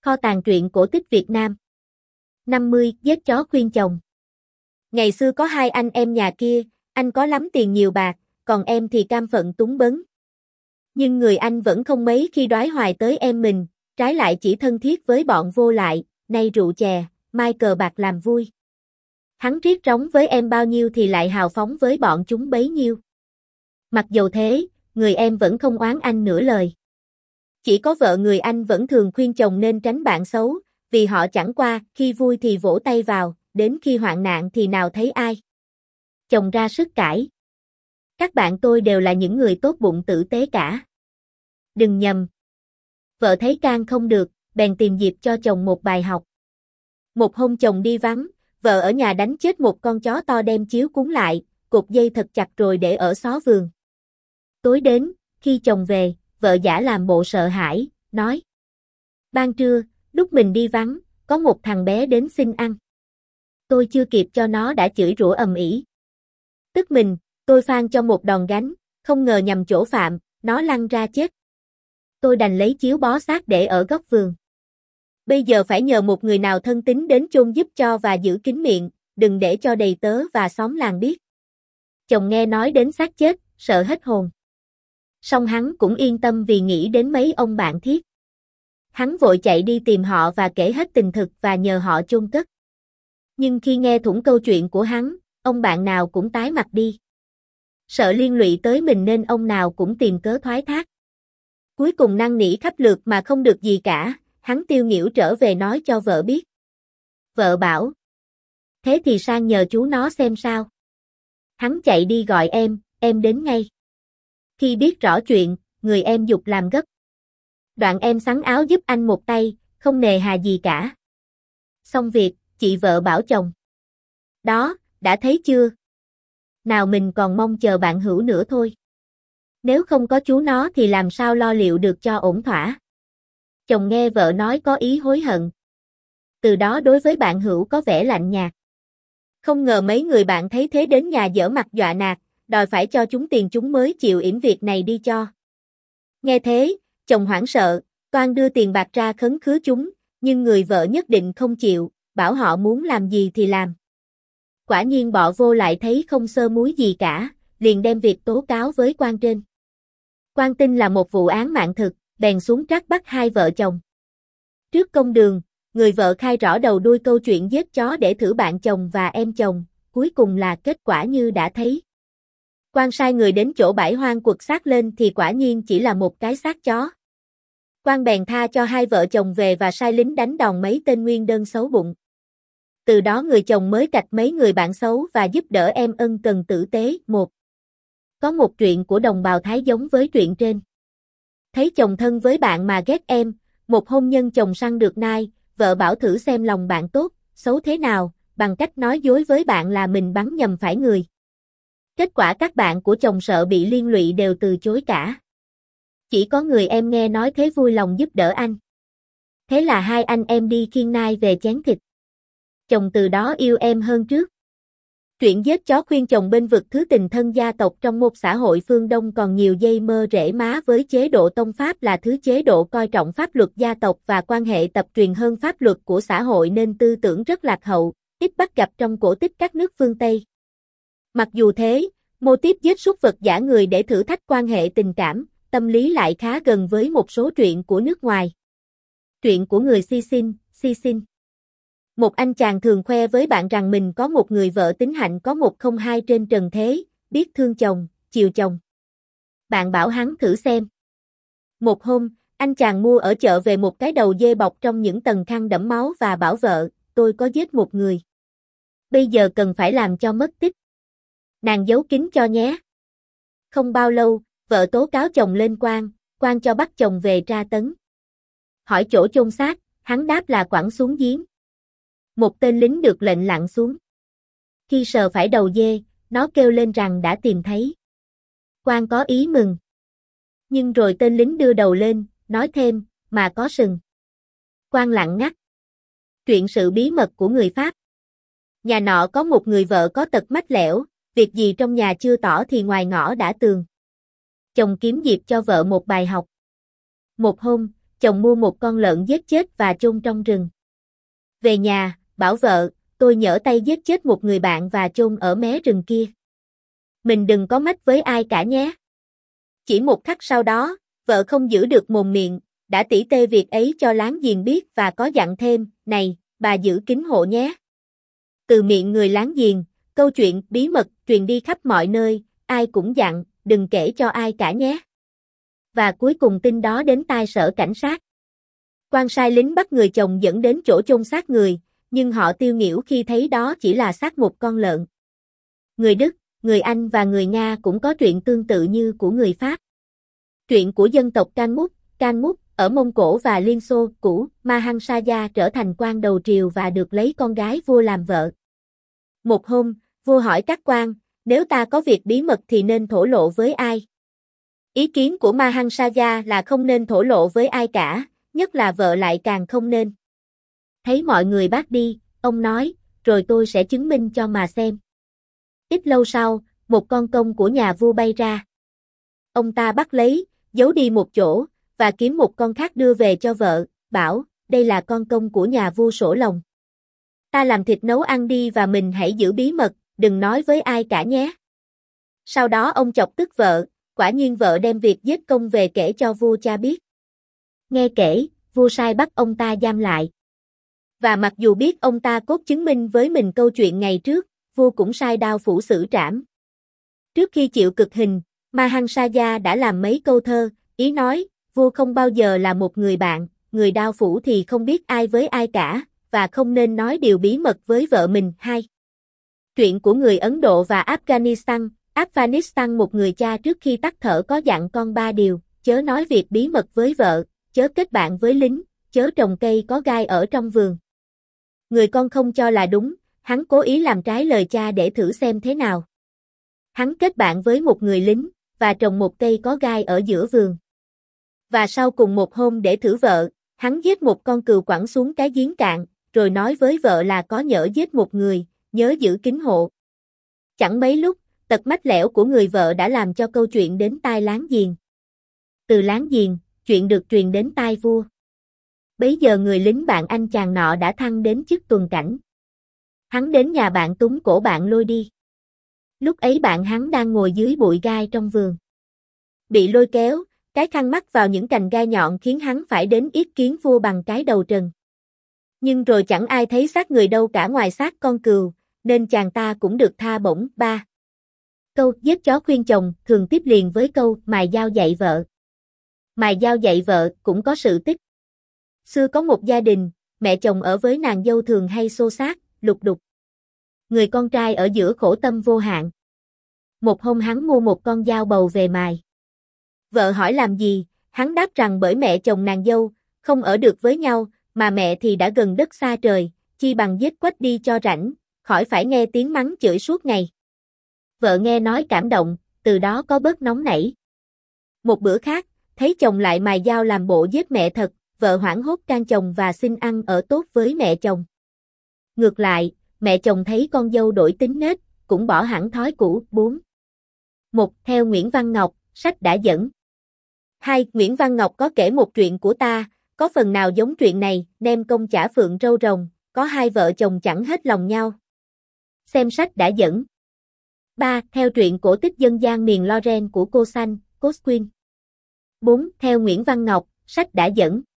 Kho tàng truyện cổ tích Việt Nam. 50. Giết chó khuyên chồng. Ngày xưa có hai anh em nhà kia, anh có lắm tiền nhiều bạc, còn em thì cam phận túng bấn. Nhưng người anh vẫn không mấy khi đoái hoài tới em mình, trái lại chỉ thân thiết với bọn vô lại, nay rượu chè, mai cờ bạc làm vui. Hắn riết rống với em bao nhiêu thì lại hào phóng với bọn chúng bấy nhiêu. Mặc dầu thế, người em vẫn không oán anh nửa lời. Chỉ có vợ người anh vẫn thường khuyên chồng nên tránh bạn xấu, vì họ chẳng qua, khi vui thì vỗ tay vào, đến khi hoạn nạn thì nào thấy ai. Chồng ra sức cãi. Các bạn tôi đều là những người tốt bụng tử tế cả. Đừng nhầm. Vợ thấy can không được, bèn tìm dịp cho chồng một bài học. Một hôm chồng đi vắng, vợ ở nhà đánh chết một con chó to đem chiếu cúng lại, cột dây thật chặt rồi để ở xó vườn. Tối đến, khi chồng về, vợ giả làm bộ sợ hãi, nói: ban trưa, lúc mình đi vắng, có một thằng bé đến xin ăn. Tôi chưa kịp cho nó đã chửi rủa ầm ĩ. Tức mình, tôi phang cho một đòn gánh, không ngờ nhầm chỗ phạm, nó lăn ra chết. Tôi đành lấy chiếu bó xác để ở góc vườn. Bây giờ phải nhờ một người nào thân tín đến chôn giúp cho và giữ kín miệng, đừng để cho đầy tớ và xóm làng biết. Chồng nghe nói đến xác chết, sợ hết hồn. Song hắn cũng yên tâm vì nghĩ đến mấy ông bạn thiết. Hắn vội chạy đi tìm họ và kể hết tình thực và nhờ họ chôn cất. Nhưng khi nghe thủng câu chuyện của hắn, ông bạn nào cũng tái mặt đi. Sợ liên lụy tới mình nên ông nào cũng tìm cớ thoái thác. Cuối cùng năn nỉ khắp lượt mà không được gì cả, hắn tiêu nghỉu trở về nói cho vợ biết. Vợ bảo: thế thì sang nhờ chú nó xem sao. Hắn chạy đi gọi em đến ngay. Khi biết rõ chuyện, người em giục làm gấp. Đoạn em xắn áo giúp anh một tay, không nề hà gì cả. Xong việc, chị vợ bảo chồng: đó, đã thấy chưa? Nào mình còn mong chờ bạn hữu nữa thôi. Nếu không có chú nó thì làm sao lo liệu được cho ổn thỏa. Chồng nghe vợ nói có ý hối hận. Từ đó đối với bạn hữu có vẻ lạnh nhạt. Không ngờ mấy người bạn thấy thế đến nhà giở mặt dọa nạt, đòi phải cho chúng tiền chúng mới chịu yểm việc này đi cho. Nghe thế, chồng hoảng sợ, toan đưa tiền bạc ra khấn khứa chúng, nhưng người vợ nhất định không chịu, bảo họ muốn làm gì thì làm. Quả nhiên bọ vô lại thấy không sơ múi gì cả, liền đem việc tố cáo với quan trên. Quan tin là một vụ án mạng thực, bèn xuống trắc bắt hai vợ chồng. Trước công đường, người vợ khai rõ đầu đuôi câu chuyện giết chó để thử bạn chồng và em chồng, cuối cùng là kết quả như đã thấy. Quan sai người đến chỗ bãi hoang quật xác lên thì quả nhiên chỉ là một cái xác chó. Quan bèn tha cho hai vợ chồng về và sai lính đánh đòn mấy tên nguyên đơn xấu bụng. Từ đó người chồng mới trạch mấy người bạn xấu và giúp đỡ em ân cần tử tế. Có một chuyện của đồng bào Thái giống với chuyện trên. Thấy chồng thân với bạn mà ghét em, một hôn nhân chồng săn được nai, vợ bảo thử xem lòng bạn tốt, xấu thế nào, bằng cách nói dối với bạn là mình bắn nhầm phải người. Kết quả các bạn của chồng sợ bị liên lụy đều từ chối cả. Chỉ có người em nghe nói thế vui lòng giúp đỡ anh. Thế là hai anh em đi khiêng nai về chén thịt. Chồng từ đó yêu em hơn trước. Chuyện giết chó khuyên chồng bên vực thứ tình thân gia tộc trong một xã hội phương Đông còn nhiều dây mơ rễ má với chế độ tông Pháp là thứ chế độ coi trọng pháp luật gia tộc và quan hệ tập truyền hơn pháp luật của xã hội nên tư tưởng rất lạc hậu, ít bắt gặp trong cổ tích các nước phương Tây. Mặc dù thế, mô típ giết súc vật giả người để thử thách quan hệ tình cảm, tâm lý lại khá gần với một số truyện của nước ngoài. Truyện của người Sisin. Một anh chàng thường khoe với bạn rằng mình có một người vợ tính hạnh có 102 trên trần thế, biết thương chồng, chiều chồng. Bạn bảo hắn thử xem. Một hôm, anh chàng mua ở chợ về một cái đầu dê bọc trong những tầng khăn đẫm máu và bảo vợ: tôi có giết một người. Bây giờ cần phải làm cho mất tích. Nàng giấu kín cho nhé. Không bao lâu, vợ tố cáo chồng lên quan cho bắt chồng về tra tấn. Hỏi chỗ chôn xác, hắn đáp là quẳng xuống giếng. Một tên lính được lệnh lặn xuống. Khi sờ phải đầu dê, nó kêu lên rằng đã tìm thấy. Quan có ý mừng. Nhưng rồi tên lính đưa đầu lên, nói thêm, mà có sừng. Quan lặng ngắt. Chuyện sự bí mật của người Pháp. Nhà nọ có một người vợ có tật mách lẻo, việc gì trong nhà chưa tỏ thì ngoài ngõ đã tường. Chồng kiếm dịp cho vợ một bài học. Một hôm, chồng mua một con lợn giết chết và chôn trong rừng. Về nhà, bảo vợ, tôi nhỡ tay giết chết một người bạn và chôn ở mé rừng kia. Mình đừng có mách với ai cả nhé. Chỉ một khắc sau đó, vợ không giữ được mồm miệng, đã tỉ tê việc ấy cho láng giềng biết và có dặn thêm, này, bà giữ kín hộ nhé. Từ miệng người láng giềng, câu chuyện bí mật truyền đi khắp mọi nơi, ai cũng dặn, đừng kể cho ai cả nhé. Và cuối cùng tin đó đến tai sở cảnh sát. Quan sai lính bắt người chồng dẫn đến chỗ chôn xác người, nhưng họ tiêu nghỉu khi thấy đó chỉ là xác một con lợn. Người Đức, người Anh và người Nga cũng có chuyện tương tự như của người Pháp. Chuyện của dân tộc Kalmuk ở Mông Cổ và Liên Xô cũ, Mahansaya trở thành quan đầu triều và được lấy con gái vua làm vợ. Một hôm, vua hỏi các quan, nếu ta có việc bí mật thì nên thổ lộ với ai? Ý kiến của Mahansaya là không nên thổ lộ với ai cả, nhất là vợ lại càng không nên. Thấy mọi người bác đi, ông nói, rồi tôi sẽ chứng minh cho mà xem. Ít lâu sau, một con công của nhà vua bay ra. Ông ta bắt lấy, giấu đi một chỗ, và kiếm một con khác đưa về cho vợ, bảo, đây là con công của nhà vua Sổ Lồng. Ta làm thịt nấu ăn đi và mình hãy giữ bí mật, đừng nói với ai cả nhé. Sau đó ông chọc tức vợ, quả nhiên vợ đem việc giết công về kể cho vua cha biết. Nghe kể, vua sai bắt ông ta giam lại. Và mặc dù biết ông ta cốt chứng minh với mình câu chuyện ngày trước, vua cũng sai đao phủ xử trảm. Trước khi chịu cực hình, Mahansaya đã làm mấy câu thơ, ý nói, vua không bao giờ là một người bạn, người đao phủ thì không biết ai với ai cả, và không nên nói điều bí mật với vợ mình. 2. Chuyện của người Ấn Độ và Afghanistan một người cha trước khi tắt thở có dặn con 3 điều, chớ nói việc bí mật với vợ, chớ kết bạn với lính, chớ trồng cây có gai ở trong vườn. Người con không cho là đúng, hắn cố ý làm trái lời cha để thử xem thế nào. Hắn kết bạn với một người lính, và trồng một cây có gai ở giữa vườn. Và sau cùng một hôm để thử vợ, hắn giết một con cừu quẳng xuống cái giếng cạn, rồi nói với vợ là có nhỡ giết một người, nhớ giữ kín hộ. Chẳng mấy lúc, tật mách lẻo của người vợ đã làm cho câu chuyện đến tai láng giềng. Từ láng giềng, chuyện được truyền đến tai vua. Bấy giờ người lính bạn anh chàng nọ đã thăng đến chức tuần cảnh. Hắn đến nhà bạn túm cổ bạn lôi đi. Lúc ấy bạn hắn đang ngồi dưới bụi gai trong vườn. Bị lôi kéo, cái khăn mắc vào những cành gai nhọn khiến hắn phải đến yết kiến vua bằng cái đầu trần. Nhưng rồi chẳng ai thấy xác người đâu cả ngoài xác con cừu, nên chàng ta cũng được tha bổng. 3. Câu giết chó khuyên chồng thường tiếp liền với câu mài dao dạy vợ. Mài dao dạy vợ cũng có sự tích. Xưa có một gia đình, mẹ chồng ở với nàng dâu thường hay xô xát, lục đục. Người con trai ở giữa khổ tâm vô hạn. Một hôm hắn mua một con dao bầu về mài. Vợ hỏi làm gì, hắn đáp rằng bởi mẹ chồng nàng dâu, không ở được với nhau, mà mẹ thì đã gần đất xa trời, chi bằng giết quách đi cho rảnh, khỏi phải nghe tiếng mắng chửi suốt ngày. Vợ nghe nói cảm động, từ đó có bớt nóng nảy. Một bữa khác, thấy chồng lại mài dao làm bộ giết mẹ thật, vợ hoảng hốt can chồng và xin ăn ở tốt với mẹ chồng. Ngược lại, mẹ chồng thấy con dâu đổi tính nết, cũng bỏ hẳn thói cũ. 4. 1. Theo Nguyễn Văn Ngọc, sách đã dẫn. 2. Nguyễn Văn Ngọc có kể một chuyện của ta, có phần nào giống chuyện này, nem công chả phượng râu rồng, có hai vợ chồng chẳng hết lòng nhau. Xem sách đã dẫn. 3. Theo truyện cổ tích dân gian miền Loren của cô Xanh, Cosquin. 4. Theo Nguyễn Văn Ngọc, sách đã dẫn.